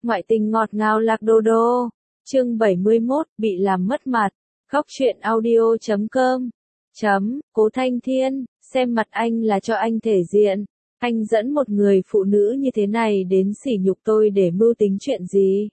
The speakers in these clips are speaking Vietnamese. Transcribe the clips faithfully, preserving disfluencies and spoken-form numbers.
Ngoại tình ngọt ngào lạc đô đô. Chương bảy mươi mốt, bị làm mất mặt. Góc truyện audio chấm com. Chấm, Cố Thanh Thiên, xem mặt anh là cho anh thể diện. Anh dẫn một người phụ nữ như thế này đến sỉ nhục tôi để mưu tính chuyện gì?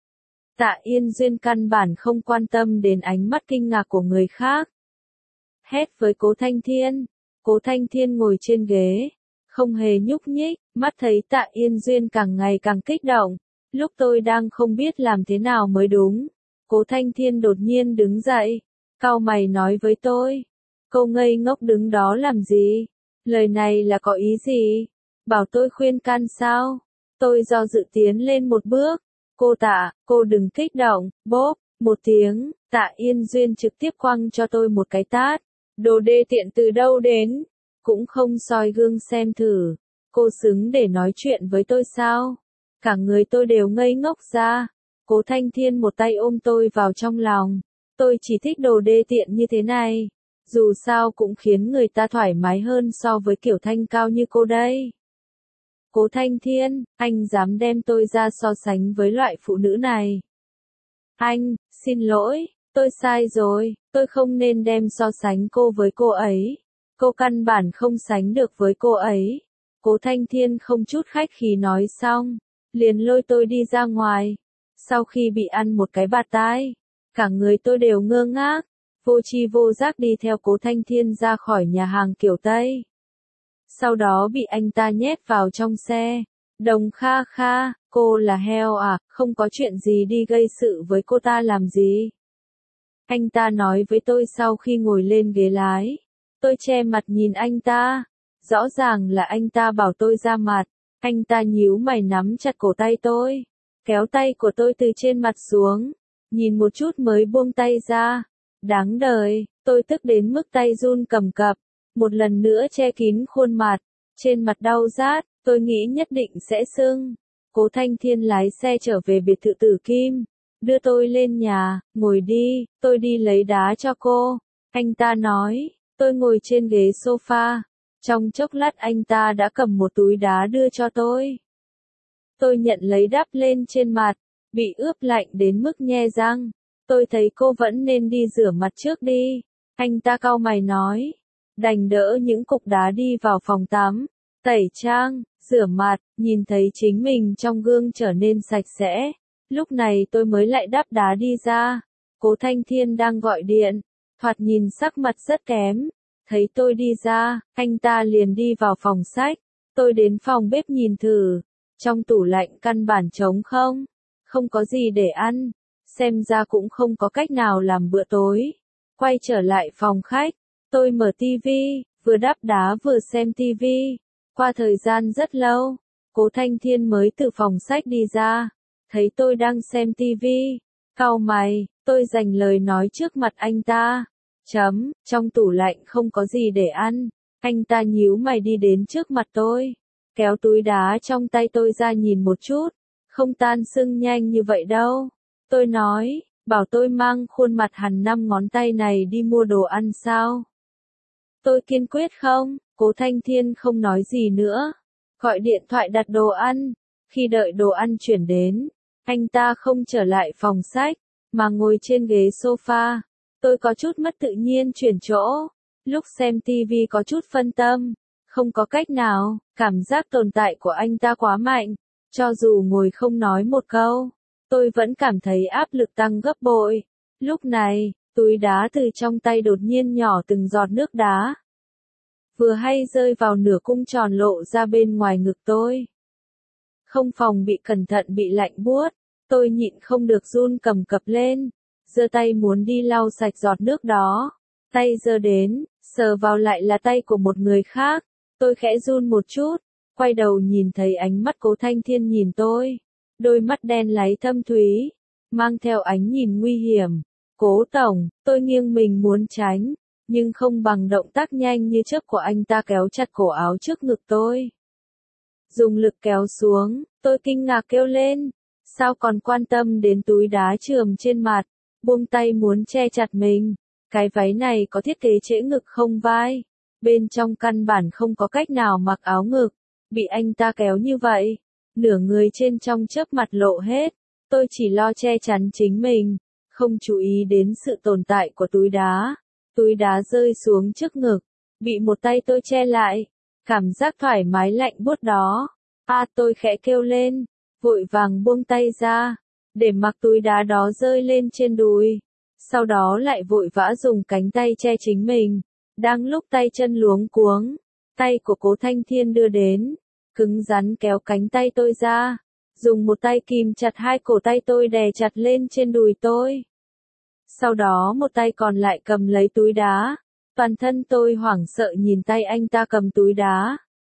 Tạ Yên Duyên căn bản không quan tâm đến ánh mắt kinh ngạc của người khác. Hét với Cố Thanh Thiên. Cố Thanh Thiên ngồi trên ghế, không hề nhúc nhích, mắt thấy Tạ Yên Duyên càng ngày càng kích động. Lúc tôi đang không biết làm thế nào mới đúng, Cố Thanh Thiên đột nhiên đứng dậy, cau mày nói với tôi. Cô ngây ngốc đứng đó làm gì? Lời này là có ý gì? Bảo tôi khuyên can sao? Tôi do dự tiến lên một bước. Cô Tạ, cô đừng kích động, bốp, một tiếng, Tạ Yên Duyên trực tiếp quăng cho tôi một cái tát. Đồ đê tiện từ đâu đến? Cũng không soi gương xem thử. Cô xứng để nói chuyện với tôi sao? Cả người tôi đều ngây ngốc ra. Cố Thanh Thiên một tay ôm tôi vào trong lòng. Tôi chỉ thích đồ đê tiện như thế này. Dù sao cũng khiến người ta thoải mái hơn so với kiểu thanh cao như cô đây. Cố Thanh Thiên, anh dám đem tôi ra so sánh với loại phụ nữ này. Anh, xin lỗi, tôi sai rồi, tôi không nên đem so sánh cô với cô ấy. Cô căn bản không sánh được với cô ấy. Cố Thanh Thiên không chút khách khí nói xong, liền lôi tôi đi ra ngoài. Sau khi bị ăn một cái bạt tai, cả người tôi đều ngơ ngác, vô tri vô giác đi theo Cố Thanh Thiên ra khỏi nhà hàng kiểu Tây. Sau đó bị anh ta nhét vào trong xe. Đồng Kha Kha, cô là heo à, không có chuyện gì đi gây sự với cô ta làm gì? Anh ta nói với tôi sau khi ngồi lên ghế lái. Tôi che mặt nhìn anh ta. Rõ ràng là anh ta bảo tôi ra mặt. Anh ta nhíu mày nắm chặt cổ tay tôi, kéo tay của tôi từ trên mặt xuống, nhìn một chút mới buông tay ra. Đáng đời, tôi tức đến mức tay run cầm cập, một lần nữa che kín khuôn mặt, trên mặt đau rát, tôi nghĩ nhất định sẽ sưng. Cố Thanh Thiên lái xe trở về biệt thự Tử Kim, đưa tôi lên nhà, ngồi đi, tôi đi lấy đá cho cô. Anh ta nói, tôi ngồi trên ghế sofa. Trong chốc lát anh ta đã cầm một túi đá đưa cho tôi. Tôi nhận lấy đắp lên trên mặt, bị ướp lạnh đến mức nhe răng. Tôi thấy cô vẫn nên đi rửa mặt trước đi. Anh ta cau mày nói, đành đỡ những cục đá đi vào phòng tắm, tẩy trang, rửa mặt, nhìn thấy chính mình trong gương trở nên sạch sẽ. Lúc này tôi mới lại đắp đá đi ra. Cố Thanh Thiên đang gọi điện, thoạt nhìn sắc mặt rất kém. Thấy tôi đi ra, anh ta liền đi vào phòng sách. Tôi đến phòng bếp nhìn thử. Trong tủ lạnh căn bản trống không. Không có gì để ăn. Xem ra cũng không có cách nào làm bữa tối. Quay trở lại phòng khách. Tôi mở tivi, vừa đắp đá vừa xem tivi. Qua thời gian rất lâu, Cố Thanh Thiên mới từ phòng sách đi ra. Thấy tôi đang xem tivi. Cau mày, tôi dành lời nói trước mặt anh ta. Chấm, trong tủ lạnh không có gì để ăn. Anh ta nhíu mày đi đến trước mặt tôi, kéo túi đá trong tay tôi ra nhìn một chút. Không tan sưng nhanh như vậy đâu. Tôi nói, bảo tôi mang khuôn mặt hằn năm ngón tay này đi mua đồ ăn sao? Tôi kiên quyết không. Cố Thanh Thiên không nói gì nữa. Gọi điện thoại đặt đồ ăn. Khi đợi đồ ăn chuyển đến, anh ta không trở lại phòng sách, mà ngồi trên ghế sofa. Tôi có chút mất tự nhiên chuyển chỗ. Lúc xem tivi có chút phân tâm. Không có cách nào, cảm giác tồn tại của anh ta quá mạnh. Cho dù ngồi không nói một câu, tôi vẫn cảm thấy áp lực tăng gấp bội. Lúc này, túi đá từ trong tay đột nhiên nhỏ từng giọt nước đá. Vừa hay rơi vào nửa cung tròn lộ ra bên ngoài ngực tôi. Không phòng bị cẩn thận bị lạnh buốt. Tôi nhịn không được run cầm cập lên. Giơ tay muốn đi lau sạch giọt nước đó. Tay giơ đến, sờ vào lại là tay của một người khác. Tôi khẽ run một chút, quay đầu nhìn thấy ánh mắt Cố Thanh Thiên nhìn tôi. Đôi mắt đen láy thâm thúy, mang theo ánh nhìn nguy hiểm. Cố tổng, tôi nghiêng mình muốn tránh, nhưng không bằng động tác nhanh như chớp của anh ta kéo chặt cổ áo trước ngực tôi. Dùng lực kéo xuống, tôi kinh ngạc kêu lên. Sao còn quan tâm đến túi đá chườm trên mặt? Buông tay muốn che chặt mình. Cái váy này có thiết kế trễ ngực không vai. Bên trong căn bản không có cách nào mặc áo ngực. Bị anh ta kéo như vậy. nửa người trên trong chớp mặt lộ hết, tôi chỉ lo che chắn chính mình, không chú ý đến sự tồn tại của túi đá. Túi đá rơi xuống trước ngực, bị một tay tôi che lại, cảm giác thoải mái lạnh buốt đó. A tôi khẽ kêu lên, vội vàng buông tay ra, để mặc túi đá đó rơi lên trên đùi. Sau đó lại vội vã dùng cánh tay che chính mình. Đang lúc tay chân luống cuống, tay của Cố Thanh Thiên đưa đến, cứng rắn kéo cánh tay tôi ra, dùng một tay kìm chặt hai cổ tay tôi đè chặt lên trên đùi tôi. Sau đó một tay còn lại cầm lấy túi đá, toàn thân tôi hoảng sợ nhìn tay anh ta cầm túi đá.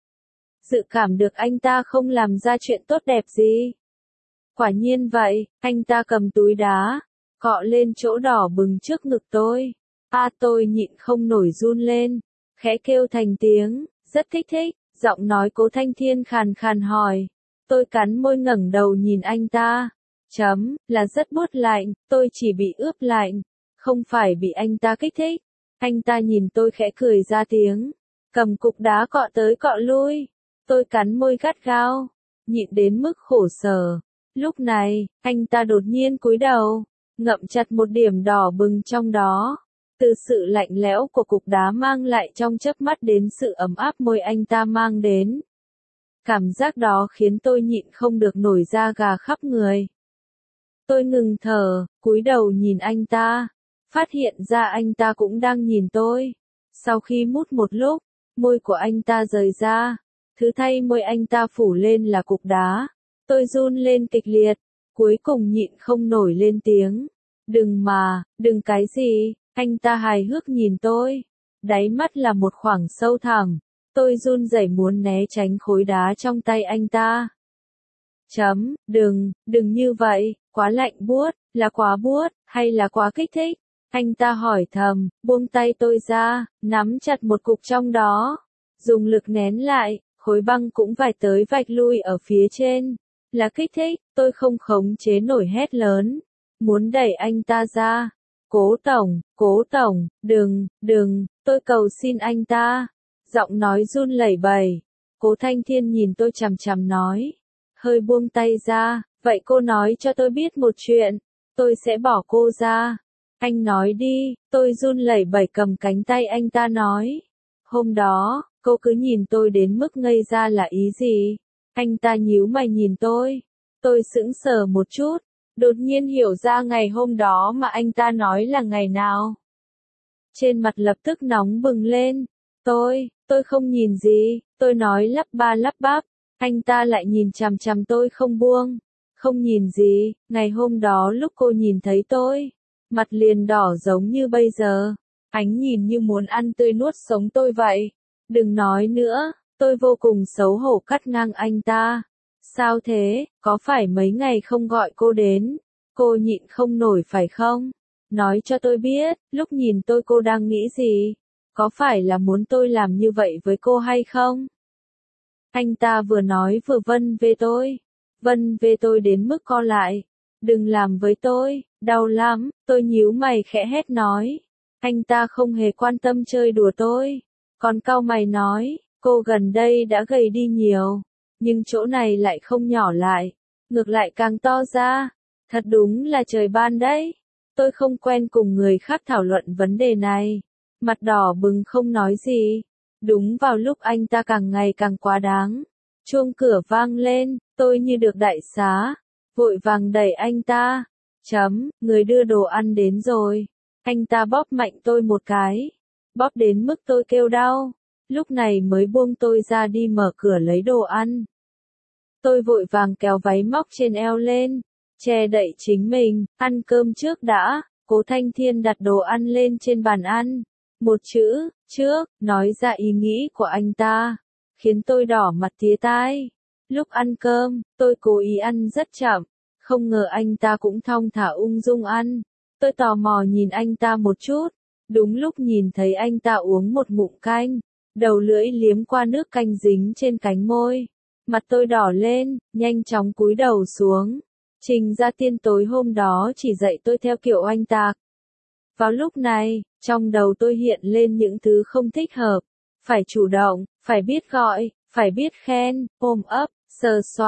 Dự cảm được anh ta không làm ra chuyện tốt đẹp gì. Quả nhiên vậy, anh ta cầm túi đá, cọ lên chỗ đỏ bừng trước ngực tôi. A tôi nhịn không nổi run lên, khẽ kêu thành tiếng, rất kích thích, giọng nói Cố Thanh Thiên khàn khàn hỏi. Tôi cắn môi ngẩng đầu nhìn anh ta. Chấm, là rất buốt lạnh, tôi chỉ bị ướp lạnh, không phải bị anh ta kích thích. Anh ta nhìn tôi khẽ cười ra tiếng, cầm cục đá cọ tới cọ lui. Tôi cắn môi gắt gao, nhịn đến mức khổ sở. Lúc này, anh ta đột nhiên cúi đầu, ngậm chặt một điểm đỏ bừng trong đó. Từ sự lạnh lẽo của cục đá mang lại trong chớp mắt đến sự ấm áp môi anh ta mang đến. Cảm giác đó khiến tôi nhịn không được nổi da gà khắp người. Tôi ngừng thở, cúi đầu nhìn anh ta, phát hiện ra anh ta cũng đang nhìn tôi. Sau khi mút một lúc, môi của anh ta rời ra, thứ thay môi anh ta phủ lên là cục đá. Tôi run lên kịch liệt, cuối cùng nhịn không nổi lên tiếng. Đừng mà, đừng cái gì, anh ta hài hước nhìn tôi. Đáy mắt là một khoảng sâu thẳm, tôi run rẩy muốn né tránh khối đá trong tay anh ta. Chấm, đừng, đừng như vậy, quá lạnh buốt, là quá buốt, hay là quá kích thích? Anh ta hỏi thầm, buông tay tôi ra, nắm chặt một cục trong đó, dùng lực nén lại, khối băng cũng vạch tới vạch lui ở phía trên. Là kích thích, tôi không khống chế nổi hét lớn, muốn đẩy anh ta ra. Cố tổng, cố tổng, đừng, đừng, tôi cầu xin anh ta. Giọng nói run lẩy bẩy. Cố Thanh Thiên nhìn tôi chằm chằm nói, hơi buông tay ra, vậy cô nói cho tôi biết một chuyện, tôi sẽ bỏ cô ra. Anh nói đi, tôi run lẩy bẩy cầm cánh tay anh ta nói. Hôm đó, cô cứ nhìn tôi đến mức ngây ra là ý gì? Anh ta nhíu mày nhìn tôi. Tôi sững sờ một chút, đột nhiên hiểu ra ngày hôm đó mà anh ta nói là ngày nào. Trên mặt lập tức nóng bừng lên. Tôi, tôi không nhìn gì, tôi nói lắp ba lắp bắp. Anh ta lại nhìn chằm chằm tôi không buông. Không nhìn gì, ngày hôm đó lúc cô nhìn thấy tôi, mặt liền đỏ giống như bây giờ. Ánh nhìn như muốn ăn tươi nuốt sống tôi vậy. Đừng nói nữa, tôi vô cùng xấu hổ cắt ngang anh ta. Sao thế, có phải mấy ngày không gọi cô đến? Cô nhịn không nổi phải không? Nói cho tôi biết, lúc nhìn tôi cô đang nghĩ gì? Có phải là muốn tôi làm như vậy với cô hay không? Anh ta vừa nói vừa vân về tôi. Vân về tôi đến mức co lại. Đừng làm với tôi, đau lắm, tôi nhíu mày khẽ hét nói. Anh ta không hề quan tâm chơi đùa tôi. Còn cau mày nói, cô gần đây đã gầy đi nhiều. Nhưng chỗ này lại không nhỏ lại. Ngược lại càng to ra. Thật đúng là trời ban đấy. Tôi không quen cùng người khác thảo luận vấn đề này. Mặt đỏ bừng không nói gì. Đúng vào lúc anh ta càng ngày càng quá đáng. Chuông cửa vang lên, tôi như được đại xá. Vội vàng đẩy anh ta. Chấm, người đưa đồ ăn đến rồi. Anh ta bóp mạnh tôi một cái. Bóp đến mức tôi kêu đau. Lúc này mới buông tôi ra đi mở cửa lấy đồ ăn. Tôi vội vàng kéo váy móc trên eo lên. Che đậy chính mình, ăn cơm trước đã. Cố Thanh Thiên đặt đồ ăn lên trên bàn ăn. Một chữ, trước, nói ra ý nghĩ của anh ta. Khiến tôi đỏ mặt tía tai. Lúc ăn cơm, tôi cố ý ăn rất chậm. Không ngờ anh ta cũng thong thả ung dung ăn. Tôi tò mò nhìn anh ta một chút. Đúng lúc nhìn thấy anh ta uống một ngụm canh. Đầu lưỡi liếm qua nước canh dính trên cánh môi. Mặt tôi đỏ lên, nhanh chóng cúi đầu xuống. Trình Gia Tiên tối hôm đó chỉ dạy tôi theo kiểu oanh tạc. Vào lúc này, trong đầu tôi hiện lên những thứ không thích hợp. Phải chủ động, phải biết gọi, phải biết khen, ôm ấp, sờ soạng,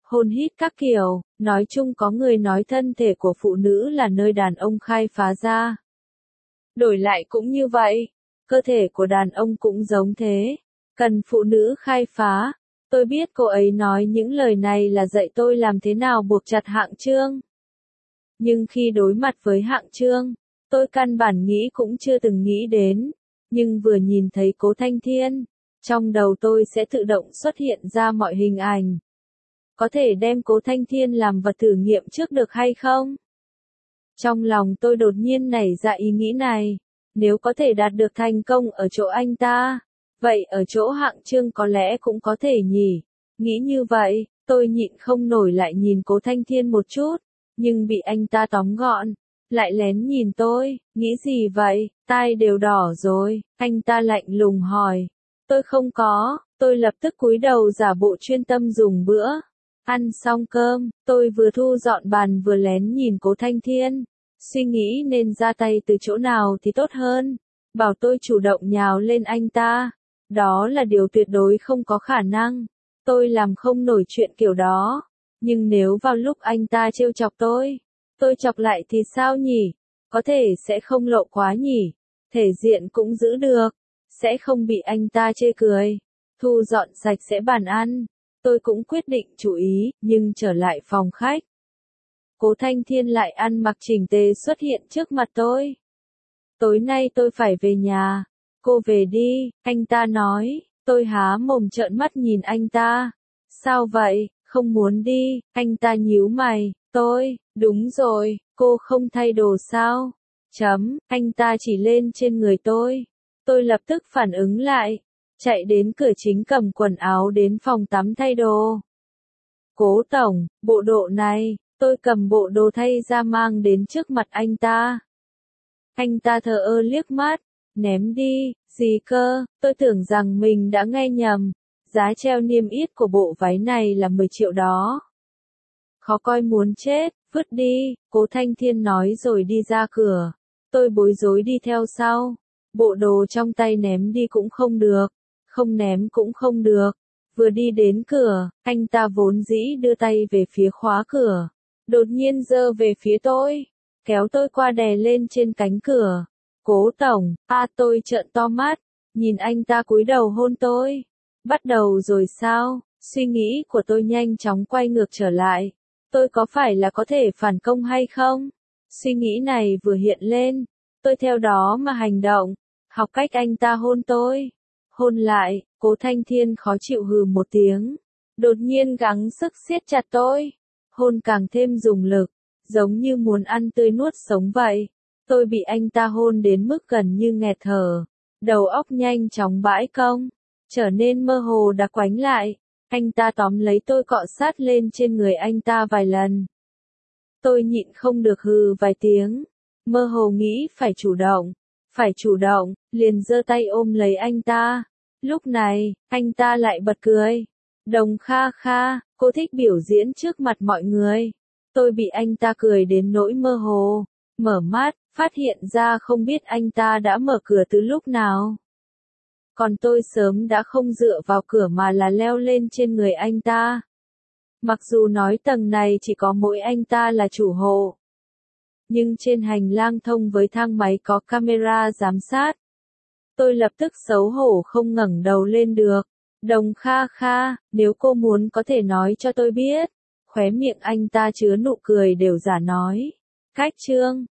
hôn hít các kiểu, nói chung có người nói thân thể của phụ nữ là nơi đàn ông khai phá ra. Đổi lại cũng như vậy, cơ thể của đàn ông cũng giống thế, cần phụ nữ khai phá. Tôi biết cô ấy nói những lời này là dạy tôi làm thế nào buộc chặt Hạng Chương. Nhưng khi đối mặt với Hạng Chương, tôi căn bản nghĩ cũng chưa từng nghĩ đến, nhưng vừa nhìn thấy Cố Thanh Thiên, trong đầu tôi sẽ tự động xuất hiện ra mọi hình ảnh. Có thể đem Cố Thanh Thiên làm vật thử nghiệm trước được hay không? Trong lòng tôi đột nhiên nảy ra ý nghĩ này, nếu có thể đạt được thành công ở chỗ anh ta, vậy ở chỗ Hạng Chương có lẽ cũng có thể nhỉ. Nghĩ như vậy, tôi nhịn không nổi lại nhìn Cố Thanh Thiên một chút, nhưng bị anh ta tóm gọn, lại lén nhìn tôi, nghĩ gì vậy, tai đều đỏ rồi, anh ta lạnh lùng hỏi. Tôi không có, tôi lập tức cúi đầu giả bộ chuyên tâm dùng bữa. Ăn xong cơm, tôi vừa thu dọn bàn vừa lén nhìn Cố Thanh Thiên, suy nghĩ nên ra tay từ chỗ nào thì tốt hơn. Bảo tôi chủ động nhào lên anh ta, đó là điều tuyệt đối không có khả năng. Tôi làm không nổi chuyện kiểu đó, nhưng nếu vào lúc anh ta trêu chọc tôi, tôi chọc lại thì sao nhỉ? Có thể sẽ không lộ quá nhỉ? Thể diện cũng giữ được, sẽ không bị anh ta chê cười. Thu dọn sạch sẽ bàn ăn, tôi cũng quyết định chú ý, nhưng trở lại phòng khách. Cố Thanh Thiên lại ăn mặc chỉnh tề xuất hiện trước mặt tôi. Tối nay tôi phải về nhà. Cô về đi, anh ta nói. Tôi há mồm trợn mắt nhìn anh ta. Sao vậy, không muốn đi? Anh ta nhíu mày. Tôi, đúng rồi, cô không thay đồ sao? Chấm, anh ta chỉ lên trên người tôi. Tôi lập tức phản ứng lại, chạy đến cửa chính cầm quần áo đến phòng tắm thay đồ. Cố tổng, bộ đồ này, tôi cầm bộ đồ thay ra mang đến trước mặt anh ta. Anh ta thờ ơ liếc mắt, ném đi, gì cơ, tôi tưởng rằng mình đã nghe nhầm. Giá treo niêm yết của bộ váy này là mười triệu đó. Khó coi muốn chết, vứt đi, Cố Thanh Thiên nói rồi đi ra cửa. Tôi bối rối đi theo sau. Bộ đồ trong tay ném đi cũng không được, không ném cũng không được. Vừa đi đến cửa, anh ta vốn dĩ đưa tay về phía khóa cửa, đột nhiên giơ về phía tôi, kéo tôi qua đè lên trên cánh cửa. Cố tổng, a tôi trợn to mắt, nhìn anh ta cúi đầu hôn tôi. Bắt đầu rồi sao? Suy nghĩ của tôi nhanh chóng quay ngược trở lại. Tôi có phải là có thể phản công hay không? Suy nghĩ này vừa hiện lên, tôi theo đó mà hành động, học cách anh ta hôn tôi. Hôn lại, Cố Thanh Thiên khó chịu hừ một tiếng, đột nhiên gắng sức siết chặt tôi. Hôn càng thêm dùng lực, giống như muốn ăn tươi nuốt sống vậy. Tôi bị anh ta hôn đến mức gần như nghẹt thở, đầu óc nhanh chóng bãi công, trở nên mơ hồ đặc quánh lại. Anh ta tóm lấy tôi cọ sát lên trên người anh ta vài lần. Tôi nhịn không được hừ vài tiếng, mơ hồ nghĩ phải chủ động, phải chủ động, liền giơ tay ôm lấy anh ta. Lúc này, anh ta lại bật cười. Đồng Kha Kha, cô thích biểu diễn trước mặt mọi người. Tôi bị anh ta cười đến nỗi mơ hồ, mở mắt, phát hiện ra không biết anh ta đã mở cửa từ lúc nào. Còn tôi sớm đã không dựa vào cửa mà là leo lên trên người anh ta. Mặc dù nói tầng này chỉ có mỗi anh ta là chủ hộ, nhưng trên hành lang thông với thang máy có camera giám sát. Tôi lập tức xấu hổ không ngẩng đầu lên được. Đồng Kha Kha, nếu cô muốn có thể nói cho tôi biết. Khóe miệng anh ta chứa nụ cười đều giả nói. Cách Trương,